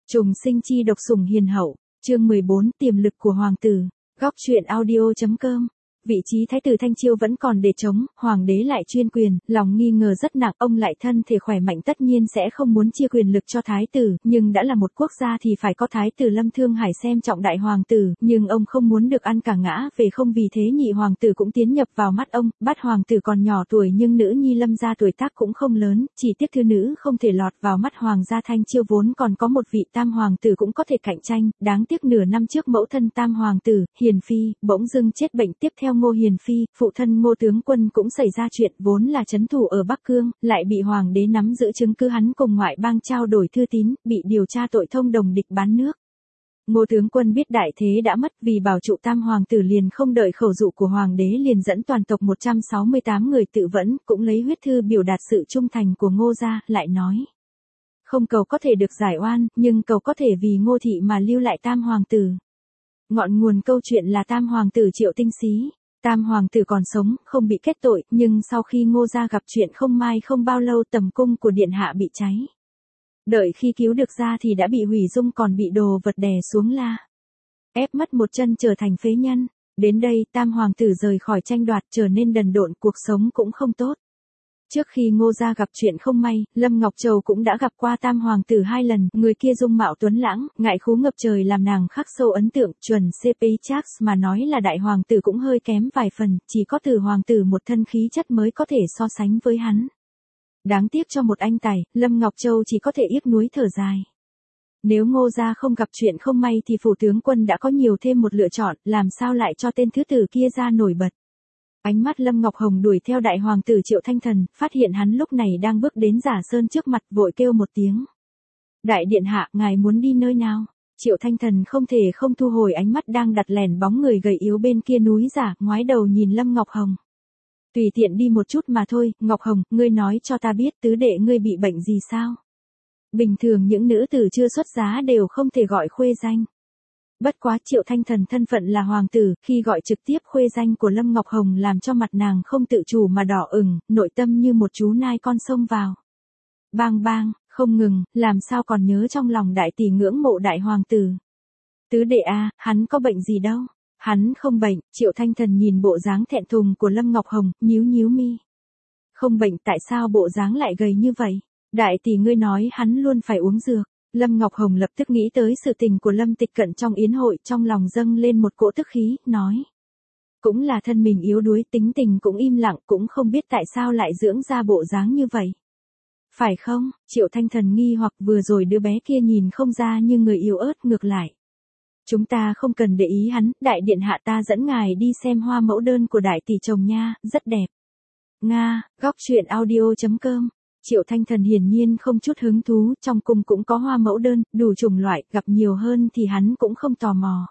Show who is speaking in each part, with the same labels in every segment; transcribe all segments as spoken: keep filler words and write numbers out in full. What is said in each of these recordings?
Speaker 1: Trùng sinh chi độc sủng hiền hậu, chương mười bốn tiềm lực của hoàng tử, góc truyện audio.com. Vị trí thái tử Thanh Chiêu vẫn còn để trống, hoàng đế lại chuyên quyền, lòng nghi ngờ rất nặng, ông lại thân thể khỏe mạnh tất nhiên sẽ không muốn chia quyền lực cho thái tử, nhưng đã là một quốc gia thì phải có thái tử Lâm Thương Hải xem trọng đại hoàng tử, nhưng ông không muốn được ăn cả ngã về không, vì thế nhị hoàng tử cũng tiến nhập vào mắt ông. Bát hoàng tử còn nhỏ tuổi nhưng nữ nhi Lâm gia tuổi tác cũng không lớn, chỉ tiếc thứ nữ không thể lọt vào mắt hoàng gia Thanh Chiêu, vốn còn có một vị tam hoàng tử cũng có thể cạnh tranh, đáng tiếc nửa năm trước mẫu thân tam hoàng tử, Hiền Phi, bỗng dưng chết bệnh. Tiếp theo Ngô Hiền Phi, phụ thân Ngô tướng quân cũng xảy ra chuyện, vốn là trấn thủ ở Bắc Cương, lại bị hoàng đế nắm giữ chứng cứ hắn cùng ngoại bang trao đổi thư tín, bị điều tra tội thông đồng địch bán nước. Ngô tướng quân biết đại thế đã mất, vì bảo trụ tam hoàng tử liền không đợi khẩu dụ của hoàng đế liền dẫn toàn tộc một trăm sáu mươi tám người tự vẫn, cũng lấy huyết thư biểu đạt sự trung thành của Ngô gia, lại nói: không cầu có thể được giải oan, nhưng cầu có thể vì Ngô thị mà lưu lại tam hoàng tử. Ngọn nguồn câu chuyện là tam hoàng tử Triệu Tinh Xí. Tam hoàng tử còn sống, không bị kết tội, nhưng sau khi Ngô gia gặp chuyện không may không bao lâu tầm cung của điện hạ bị cháy. Đợi khi cứu được ra thì đã bị hủy dung, còn bị đồ vật đè xuống la ép mất một chân trở thành phế nhân. Đến đây tam hoàng tử rời khỏi tranh đoạt, trở nên đần độn, cuộc sống cũng không tốt. Trước khi Ngô gia gặp chuyện không may, Lâm Ngọc Châu cũng đã gặp qua tam hoàng tử hai lần, người kia dung mạo tuấn lãng, ngại khú ngập trời làm nàng khắc sâu ấn tượng, chuẩn xê pê Charles mà nói là đại hoàng tử cũng hơi kém vài phần, chỉ có từ hoàng tử một thân khí chất mới có thể so sánh với hắn. Đáng tiếc cho một anh tài, Lâm Ngọc Châu chỉ có thể yếc núi thở dài. Nếu Ngô gia không gặp chuyện không may thì phủ tướng quân đã có nhiều thêm một lựa chọn, làm sao lại cho tên thứ tử kia ra nổi bật. Ánh mắt Lâm Ngọc Hồng đuổi theo đại hoàng tử Triệu Thanh Thần, phát hiện hắn lúc này đang bước đến Giả Sơn trước mặt, vội kêu một tiếng: đại điện hạ, ngài muốn đi nơi nào? Triệu Thanh Thần không thể không thu hồi ánh mắt đang đặt lẻn bóng người gầy yếu bên kia núi giả, ngoái đầu nhìn Lâm Ngọc Hồng. Tùy tiện đi một chút mà thôi. Ngọc Hồng, ngươi nói cho ta biết tứ đệ ngươi bị bệnh gì sao? Bình thường những nữ tử chưa xuất giá đều không thể gọi khuê danh. Bất quá Triệu Thanh Thần thân phận là hoàng tử, khi gọi trực tiếp khuê danh của Lâm Ngọc Hồng làm cho mặt nàng không tự chủ mà đỏ ửng, nội tâm như một chú nai con xông vào. Bang bang, không ngừng, làm sao còn nhớ trong lòng đại tỷ ngưỡng mộ đại hoàng tử. Tứ đệ a, hắn có bệnh gì đâu? Hắn không bệnh. Triệu Thanh Thần nhìn bộ dáng thẹn thùng của Lâm Ngọc Hồng, nhíu nhíu mi. Không bệnh, tại sao bộ dáng lại gầy như vậy? Đại tỷ ngươi nói hắn luôn phải uống dược. Lâm Ngọc Hồng lập tức nghĩ tới sự tình của Lâm Tịch Cận trong yến hội, trong lòng dâng lên một cỗ tức khí, nói: cũng là thân mình yếu đuối, tính tình cũng im lặng, cũng không biết tại sao lại dưỡng ra bộ dáng như vậy. Phải không? Triệu Thanh Thần nghi hoặc, vừa rồi đứa bé kia nhìn không ra như người yếu ớt, ngược lại. Chúng ta không cần để ý hắn, đại điện hạ, ta dẫn ngài đi xem hoa mẫu đơn của đại tỷ chồng nha, rất đẹp. Nga, góc truyện audio.com. Triệu Thanh Thần hiển nhiên không chút hứng thú, trong cung cũng có hoa mẫu đơn, đủ chủng loại, gặp nhiều hơn thì hắn cũng không tò mò.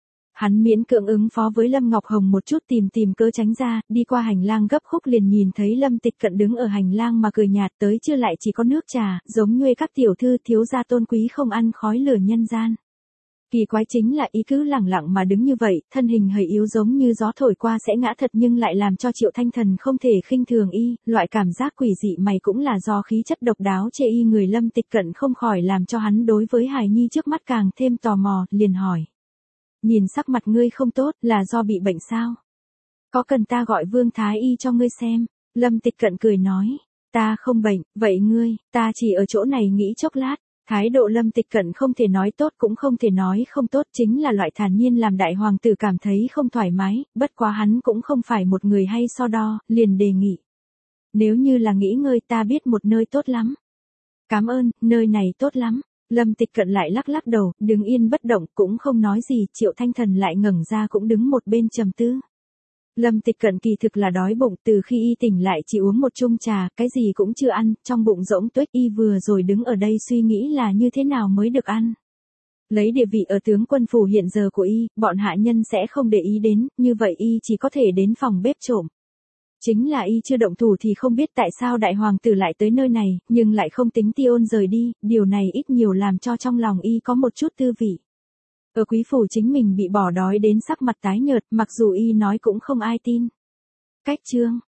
Speaker 1: Hắn miễn cưỡng ứng phó với Lâm Ngọc Hồng một chút, tìm tìm cớ tránh ra, đi qua hành lang gấp khúc liền nhìn thấy Lâm Tịch Cận đứng ở hành lang mà cười nhạt, tới chưa lại chỉ có nước trà, giống như các tiểu thư thiếu gia tôn quý không ăn khói lửa nhân gian. Kỳ quái chính là ý cứ lẳng lặng mà đứng như vậy, thân hình hơi yếu giống như gió thổi qua sẽ ngã thật, nhưng lại làm cho Triệu Thanh Thần không thể khinh thường y, loại cảm giác quỷ dị mày cũng là do khí chất độc đáo chê y người Lâm Tịch Cận không khỏi làm cho hắn đối với hài nhi trước mắt càng thêm tò mò, liền hỏi: nhìn sắc mặt ngươi không tốt, là do bị bệnh sao? Có cần ta gọi Vương Thái Y cho ngươi xem? Lâm Tịch Cận cười nói: ta không bệnh, vậy ngươi? Ta chỉ ở chỗ này nghĩ chốc lát. Thái độ Lâm Tịch Cận không thể nói tốt cũng không thể nói không tốt, chính là loại thản nhiên làm đại hoàng tử cảm thấy không thoải mái, bất quá hắn cũng không phải một người hay so đo, liền đề nghị: nếu như là nghỉ ngơi, ta biết một nơi tốt lắm. Cảm ơn, nơi này tốt lắm. Lâm Tịch Cận lại lắc lắc đầu, đứng yên bất động, cũng không nói gì. Triệu Thanh Thần lại ngẩng ra cũng đứng một bên trầm tư. Lâm Tịch Cận kỳ thực là đói bụng, từ khi y tỉnh lại chỉ uống một chung trà, cái gì cũng chưa ăn, trong bụng rỗng tuếch, y vừa rồi đứng ở đây suy nghĩ là như thế nào mới được ăn. Lấy địa vị ở tướng quân phủ hiện giờ của y, bọn hạ nhân sẽ không để ý đến, như vậy y chỉ có thể đến phòng bếp trộm. Chính là y chưa động thủ thì không biết tại sao đại hoàng tử lại tới nơi này, nhưng lại không tính Tiêu Ôn rời đi, điều này ít nhiều làm cho trong lòng y có một chút tư vị. Ở quý phủ chính mình bị bỏ đói đến sắc mặt tái nhợt, mặc dù y nói cũng không ai tin. Cách chương,